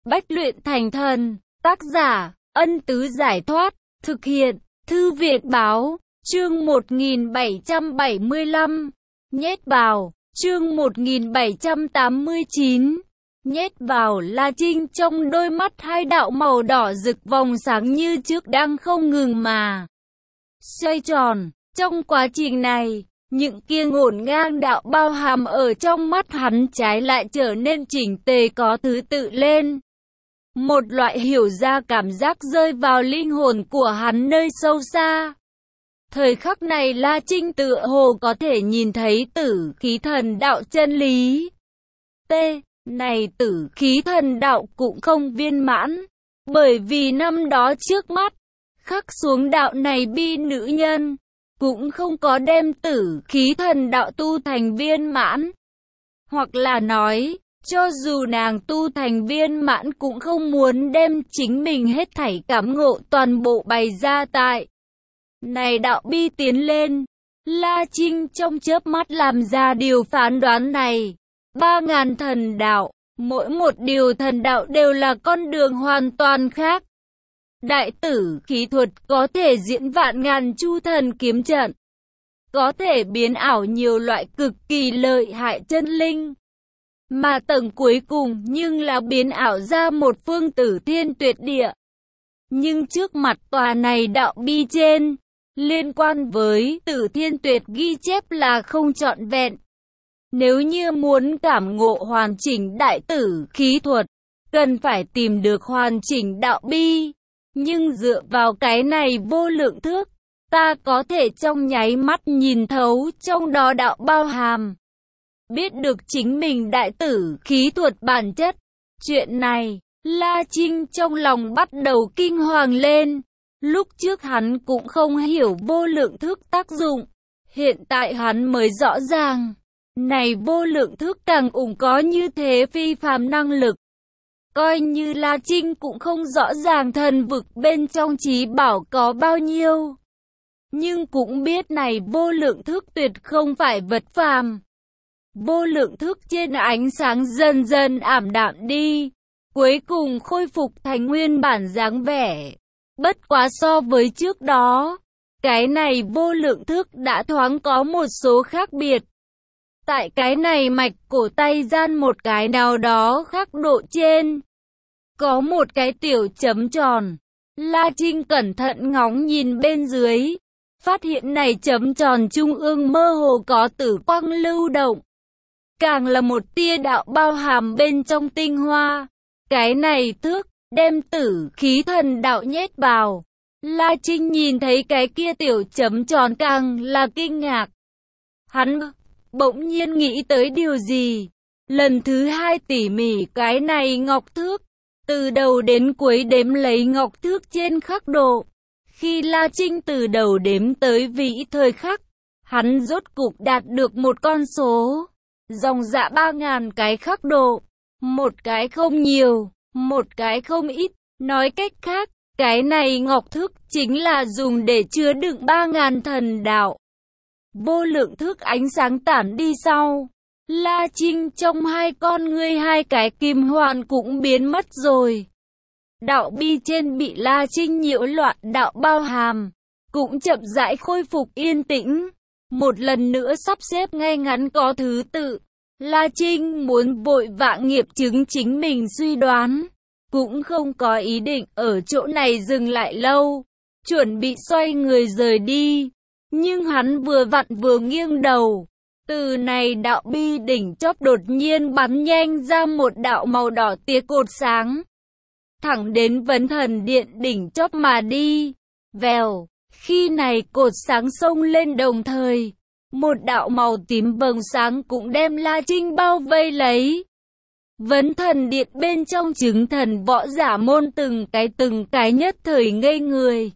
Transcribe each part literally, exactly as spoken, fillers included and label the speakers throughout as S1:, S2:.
S1: Bách luyện thành thần. Tác giả, Ân Tứ Giải Thoát. Thực hiện, Thư Viện Báo. Chương một nghìn bảy trăm bảy mươi lăm. Nhét vào. Chương một nghìn bảy trăm tám mươi chín. Nhét vào. La Trinh trong đôi mắt hai đạo màu đỏ rực vòng sáng như trước đang không ngừng mà xoay tròn. Trong quá trình này, những kia ngổn ngang đạo bao hàm ở trong mắt hắn trái lại trở nên chỉnh tề có thứ tự lên. Một loại hiểu ra cảm giác rơi vào linh hồn của hắn nơi sâu xa. Thời khắc này La Trinh tựa hồ có thể nhìn thấy tử khí thần đạo chân lý. T. Này tử khí thần đạo cũng không viên mãn, bởi vì năm đó trước mắt, khắc xuống đạo này bi nữ nhân, cũng không có đem tử khí thần đạo tu thành viên mãn. Hoặc là nói, cho dù nàng tu thành viên mãn cũng không muốn đem chính mình hết thảy cảm ngộ toàn bộ bày ra tại này đạo bi tiến lên. La Trinh trong chớp mắt làm ra điều phán đoán này. Ba ngàn thần đạo, mỗi một điều thần đạo đều là con đường hoàn toàn khác. Đại tử khí thuật có thể diễn vạn ngàn chu thần kiếm trận, có thể biến ảo nhiều loại cực kỳ lợi hại chân linh. Mà tầng cuối cùng nhưng là biến ảo ra một phương tử thiên tuyệt địa. Nhưng trước mặt tòa này đạo bi trên, liên quan với tử thiên tuyệt ghi chép là không trọn vẹn. Nếu như muốn cảm ngộ hoàn chỉnh đại tử khí thuật, cần phải tìm được hoàn chỉnh đạo bi. Nhưng dựa vào cái này vô lượng thước, ta có thể trong nháy mắt nhìn thấu trong đó đạo bao hàm. Biết được chính mình đại tử khí thuật bản chất. Chuyện này, La Trinh trong lòng bắt đầu kinh hoàng lên. Lúc trước hắn cũng không hiểu vô lượng thước tác dụng. Hiện tại hắn mới rõ ràng. Này vô lượng thước càng ủng có như thế phi phàm năng lực. Coi như La Trinh cũng không rõ ràng thần vực bên trong trí bảo có bao nhiêu. Nhưng cũng biết này vô lượng thước tuyệt không phải vật phàm. Vô lượng thước trên ánh sáng dần dần ảm đạm đi, cuối cùng khôi phục thành nguyên bản dáng vẻ. Bất quá so với trước đó, cái này vô lượng thước đã thoáng có một số khác biệt. Tại cái này mạch cổ tay gian một cái nào đó khác độ trên, có một cái tiểu chấm tròn. La Trinh cẩn thận ngóng nhìn bên dưới, phát hiện này chấm tròn trung ương mơ hồ có tử quang lưu động. Càng là một tia đạo bao hàm bên trong tinh hoa. Cái này thước, đem tử khí thần đạo nhét vào. La Trinh nhìn thấy cái kia tiểu chấm tròn càng là kinh ngạc. Hắn bỗng nhiên nghĩ tới điều gì. Lần thứ hai tỉ mỉ cái này ngọc thước, từ đầu đến cuối đếm lấy ngọc thước trên khắc độ. Khi La Trinh từ đầu đếm tới vĩ thời khắc, hắn rốt cục đạt được một con số. Dòng dạ ba ngàn cái khắc độ, một cái không nhiều, một cái không ít. Nói cách khác, cái này ngọc thước chính là dùng để chứa đựng ba ngàn thần đạo. Vô lượng thước ánh sáng tản đi sau, La Trinh trong hai con ngươi hai cái kim hoàn cũng biến mất rồi. Đạo bi trên bị La Trinh nhiễu loạn đạo bao hàm, cũng chậm rãi khôi phục yên tĩnh. Một lần nữa sắp xếp ngay ngắn có thứ tự. La Trinh muốn vội vã nghiệm chứng chính mình suy đoán, cũng không có ý định ở chỗ này dừng lại lâu, chuẩn bị xoay người rời đi. Nhưng hắn vừa vặn vừa nghiêng đầu, từ này đạo bi đỉnh chóp đột nhiên bắn nhanh ra một đạo màu đỏ tia cột sáng, thẳng đến Vấn Thần Điện đỉnh chóp mà đi. Vèo, khi này cột sáng xông lên đồng thời, một đạo màu tím vầng sáng cũng đem La Trinh bao vây lấy. Vấn Thần Điện bên trong chứng thần võ giả môn từng cái từng cái nhất thời ngây người.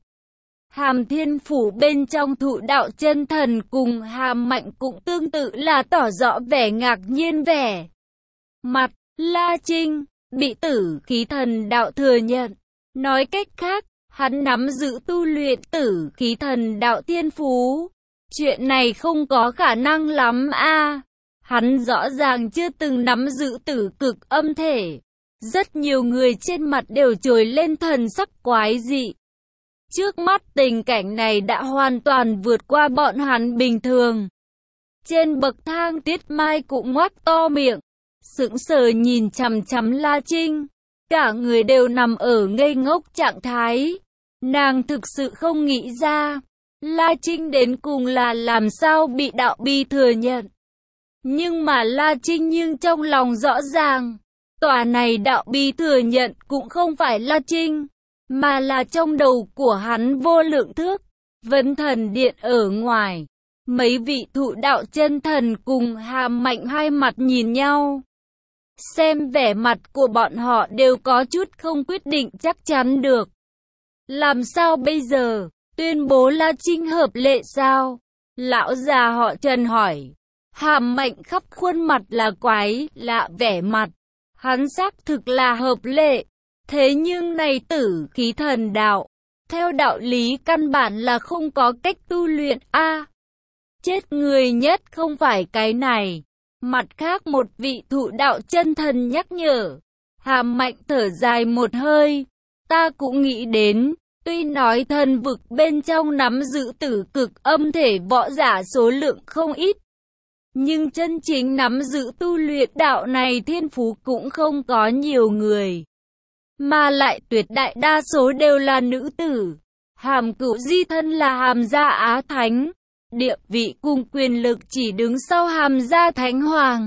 S1: Hàm Thiên Phủ bên trong thụ đạo chân thần cùng Hàm Mạnh cũng tương tự là tỏ rõ vẻ ngạc nhiên vẻ mặt. La Trinh bị tử khí thần đạo thừa nhận. Nói cách khác, hắn nắm giữ tu luyện tử khí thần đạo thiên phú. Chuyện này không có khả năng lắm a. À, hắn rõ ràng chưa từng nắm giữ tử cực âm thể. Rất nhiều người trên mặt đều trồi lên thần sắc quái dị. Trước mắt tình cảnh này đã hoàn toàn vượt qua bọn hắn bình thường. Trên bậc thang Tiết Mai cũng ngoác to miệng, sững sờ nhìn chằm chằm La Trinh. Cả người đều nằm ở ngây ngốc trạng thái. Nàng thực sự không nghĩ ra, La Trinh đến cùng là làm sao bị đạo bi thừa nhận. Nhưng mà La Trinh nhưng trong lòng rõ ràng, tòa này đạo bi thừa nhận cũng không phải La Trinh, mà là trong đầu của hắn vô lượng thước, Vấn Thần Điện ở ngoài. Mấy vị thụ đạo chân thần cùng Hàm Mạnh hai mặt nhìn nhau. Xem vẻ mặt của bọn họ đều có chút không quyết định chắc chắn được. Làm sao bây giờ? Tuyên bố La Trinh hợp lệ sao? Lão già họ Trần hỏi. Hàm Mạnh khắp khuôn mặt là quái lạ vẻ mặt. Hắn xác thực là hợp lệ. Thế nhưng này tử khí thần đạo, theo đạo lý căn bản là không có cách tu luyện a. À, chết người nhất không phải cái này. Mặt khác một vị thụ đạo chân thần nhắc nhở. Hàm Mạnh thở dài một hơi. Ta cũng nghĩ đến, tuy nói thần vực bên trong nắm giữ tử cực âm thể võ giả số lượng không ít, nhưng chân chính nắm giữ tu luyện đạo này thiên phú cũng không có nhiều người. Mà lại tuyệt đại đa số đều là nữ tử. Hàm Cửu Di thân là Hàm gia Á Thánh, địa vị cùng quyền lực chỉ đứng sau Hàm gia Thánh Hoàng.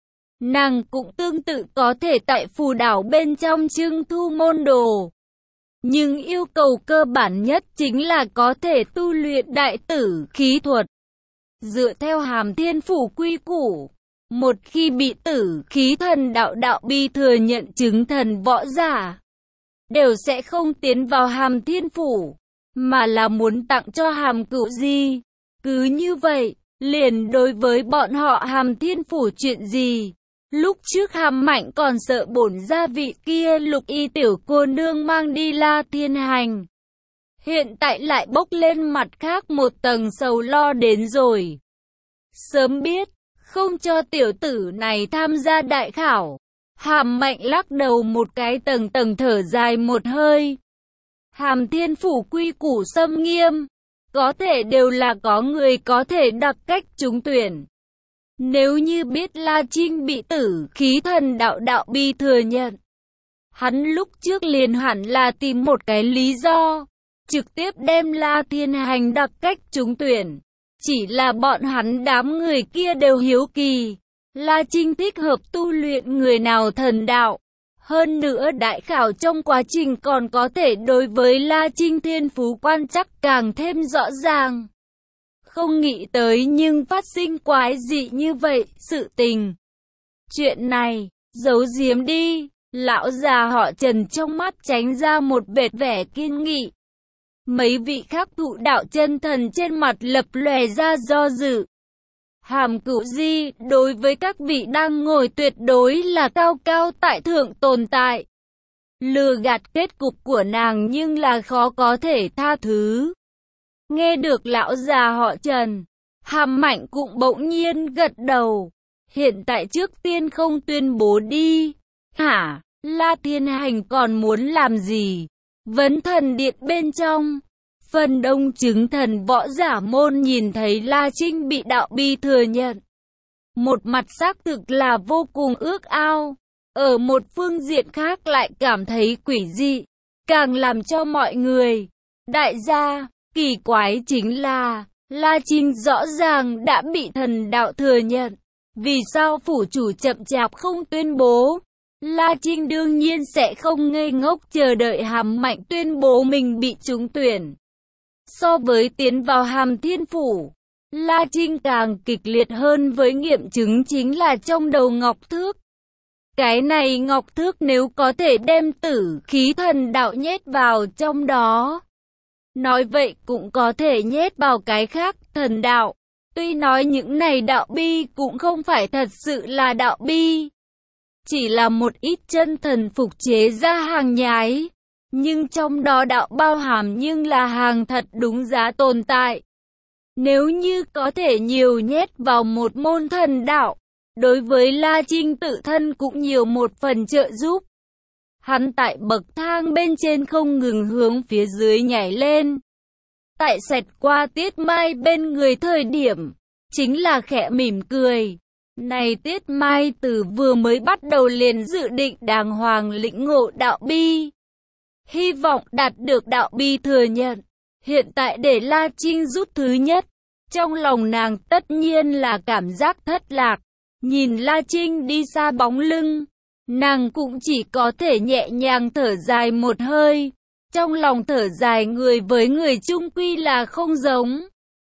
S1: Nàng cũng tương tự có thể tại phù đảo bên trong trưng thu môn đồ. Nhưng yêu cầu cơ bản nhất chính là có thể tu luyện đại tử khí thuật. Dựa theo Hàm Thiên Phủ quy củ, một khi bị tử khí thần đạo đạo bi thừa nhận chứng thần võ giả, đều sẽ không tiến vào Hàm Thiên Phủ, mà là muốn tặng cho Hàm Cửu Di. Cứ như vậy, liền đối với bọn họ Hàm Thiên Phủ chuyện gì? Lúc trước Hàm Mạnh còn sợ bổn gia vị kia Lục Y tiểu cô nương mang đi La Thiên Hành. Hiện tại lại bốc lên mặt khác một tầng sầu lo đến rồi. Sớm biết, không cho tiểu tử này tham gia đại khảo. Hàm Mạnh lắc đầu một cái tầng tầng thở dài một hơi. Hàm Thiên Phủ quy củ xâm nghiêm, có thể đều là có người có thể đặc cách trúng tuyển. Nếu như biết La Trinh bị tử khí thần đạo đạo bi thừa nhận, hắn lúc trước liền hẳn là tìm một cái lý do, trực tiếp đem La Thiên Hành đặc cách trúng tuyển. Chỉ là bọn hắn đám người kia đều hiếu kỳ, La Trinh thích hợp tu luyện người nào thần đạo. Hơn nữa đại khảo trong quá trình còn có thể đối với La Trinh thiên phú quan chắc càng thêm rõ ràng. Không nghĩ tới nhưng phát sinh quái dị như vậy, sự tình. Chuyện này, giấu giếm đi, lão già họ Trần trong mắt tránh ra một vệt vẻ kiên nghị. Mấy vị khác thụ đạo chân thần trên mặt lập lòe ra do dự. Hàm Cửu Di, đối với các vị đang ngồi tuyệt đối là cao cao tại thượng tồn tại. Lừa gạt kết cục của nàng nhưng là khó có thể tha thứ. Nghe được lão già họ Trần, Hàm Mạnh cũng bỗng nhiên gật đầu. Hiện tại trước tiên không tuyên bố đi. Hả? La Thiên Hành còn muốn làm gì? Vấn Thần Điện bên trong, phần đông chứng thần võ giả môn nhìn thấy La Trinh bị đạo bi thừa nhận. Một mặt xác thực là vô cùng ước ao. Ở một phương diện khác lại cảm thấy quỷ dị. Càng làm cho mọi người, đại gia, kỳ quái chính là, La Trinh rõ ràng đã bị thần đạo thừa nhận. Vì sao phủ chủ chậm chạp không tuyên bố? La Trinh đương nhiên sẽ không ngây ngốc chờ đợi Hàm Mạnh tuyên bố mình bị trúng tuyển. So với tiến vào Hàm Thiên Phủ, La Trinh càng kịch liệt hơn với nghiệm chứng chính là trong đầu Ngọc Thước. Cái này Ngọc Thước nếu có thể đem tử khí thần đạo nhét vào trong đó, nói vậy cũng có thể nhét vào cái khác thần đạo. Tuy nói những này đạo bi cũng không phải thật sự là đạo bi, chỉ là một ít chân thần phục chế ra hàng nhái, nhưng trong đó đạo bao hàm nhưng là hàng thật đúng giá tồn tại. Nếu như có thể nhiều nhét vào một môn thần đạo, đối với La Trinh tự thân cũng nhiều một phần trợ giúp. Hắn tại bậc thang bên trên không ngừng hướng phía dưới nhảy lên. Tại xẹt qua Tiết Mai bên người thời điểm, chính là khẽ mỉm cười. Này Tiết Mai từ vừa mới bắt đầu liền dự định đàng hoàng lĩnh ngộ đạo bi. Hy vọng đạt được đạo bi thừa nhận. Hiện tại để La Trinh rút thứ nhất. Trong lòng nàng tất nhiên là cảm giác thất lạc. Nhìn La Trinh đi xa bóng lưng, nàng cũng chỉ có thể nhẹ nhàng thở dài một hơi. Trong lòng thở dài người với người chung quy là không giống.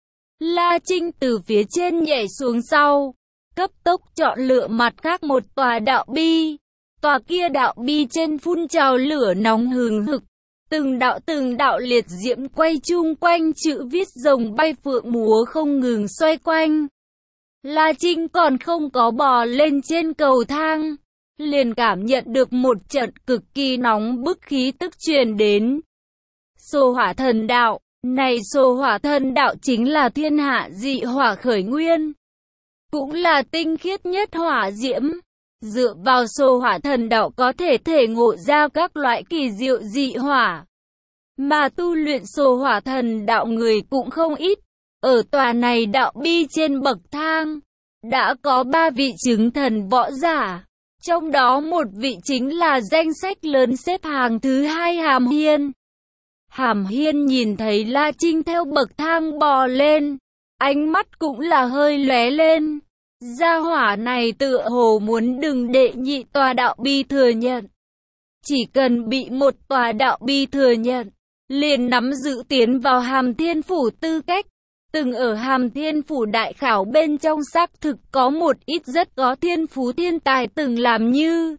S1: La Trinh từ phía trên nhảy xuống sau, cấp tốc chọn lựa mặt khác một tòa đạo bi. Tòa kia đạo bi trên phun trào lửa nóng hừng hực. Từng đạo từng đạo liệt diễm quay chung quanh chữ viết rồng bay phượng múa không ngừng xoay quanh. La Trinh còn không có bò lên trên cầu thang, liền cảm nhận được một trận cực kỳ nóng bức khí tức truyền đến. Xô hỏa thần đạo, này xô hỏa thần đạo chính là thiên hạ dị hỏa khởi nguyên, cũng là tinh khiết nhất hỏa diễm. Dựa vào xô hỏa thần đạo có thể thể ngộ ra các loại kỳ diệu dị hỏa. Mà tu luyện xô hỏa thần đạo người cũng không ít. Ở tòa này đạo bi trên bậc thang, đã có ba vị chứng thần võ giả. Trong đó một vị chính là danh sách lớn xếp hàng thứ hai Hàm Hiên. Hàm Hiên nhìn thấy La Trinh theo bậc thang bò lên, ánh mắt cũng là hơi lóe lên. Gia hỏa này tựa hồ muốn đừng đệ nhị tòa đạo bi thừa nhận. Chỉ cần bị một tòa đạo bi thừa nhận, liền nắm giữ tiến vào Hàm Thiên Phủ tư cách. Từng ở Hàm Thiên Phủ đại khảo bên trong xác thực có một ít rất có thiên phú thiên tài từng làm như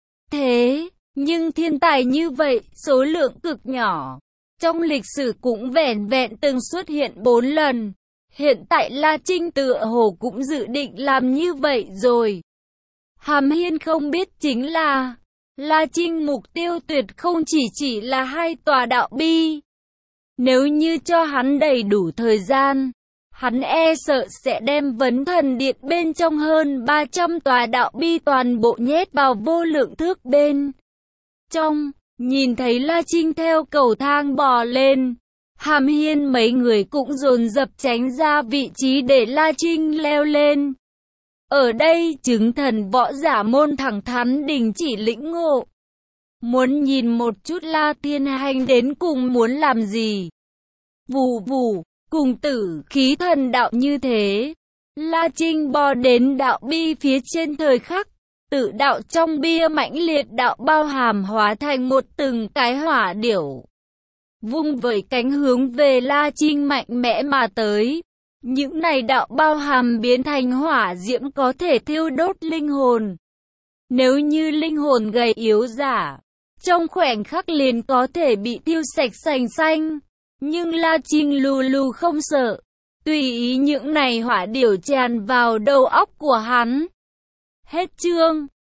S1: thế, nhưng thiên tài như vậy, số lượng cực nhỏ. Trong lịch sử cũng vẻn vẹn từng xuất hiện bốn lần. Hiện tại La Trinh tựa hồ cũng dự định làm như vậy rồi. Hàm Hiên không biết chính là, La Trinh mục tiêu tuyệt không chỉ chỉ là hai tòa đạo bi. Nếu như cho hắn đầy đủ thời gian, hắn e sợ sẽ đem vấn thần điện bên trong hơn ba trăm tòa đạo bi toàn bộ nhét vào vô lượng thước bên trong. Nhìn thấy La Trinh theo cầu thang bò lên, Hàm Hiên mấy người cũng dồn dập tránh ra vị trí để La Trinh leo lên. Ở đây chứng thần võ giả môn thẳng thắn đình chỉ lĩnh ngộ. Muốn nhìn một chút La Thiên Hành đến cùng muốn làm gì. Vù vù, cùng tử khí thần đạo như thế. La Trinh bò đến đạo bi phía trên thời khắc. Tự đạo trong bia mãnh liệt đạo bao hàm hóa thành một từng cái hỏa điểu. Vung với cánh hướng về La Trinh mạnh mẽ mà tới. Những này đạo bao hàm biến thành hỏa diễm có thể thiêu đốt linh hồn. Nếu như linh hồn gầy yếu giả, trong khoảnh khắc liền có thể bị thiêu sạch sành xanh. Nhưng La Trinh lù lù không sợ. Tùy ý những này hỏa điểu tràn vào đầu óc của hắn. Hết chương.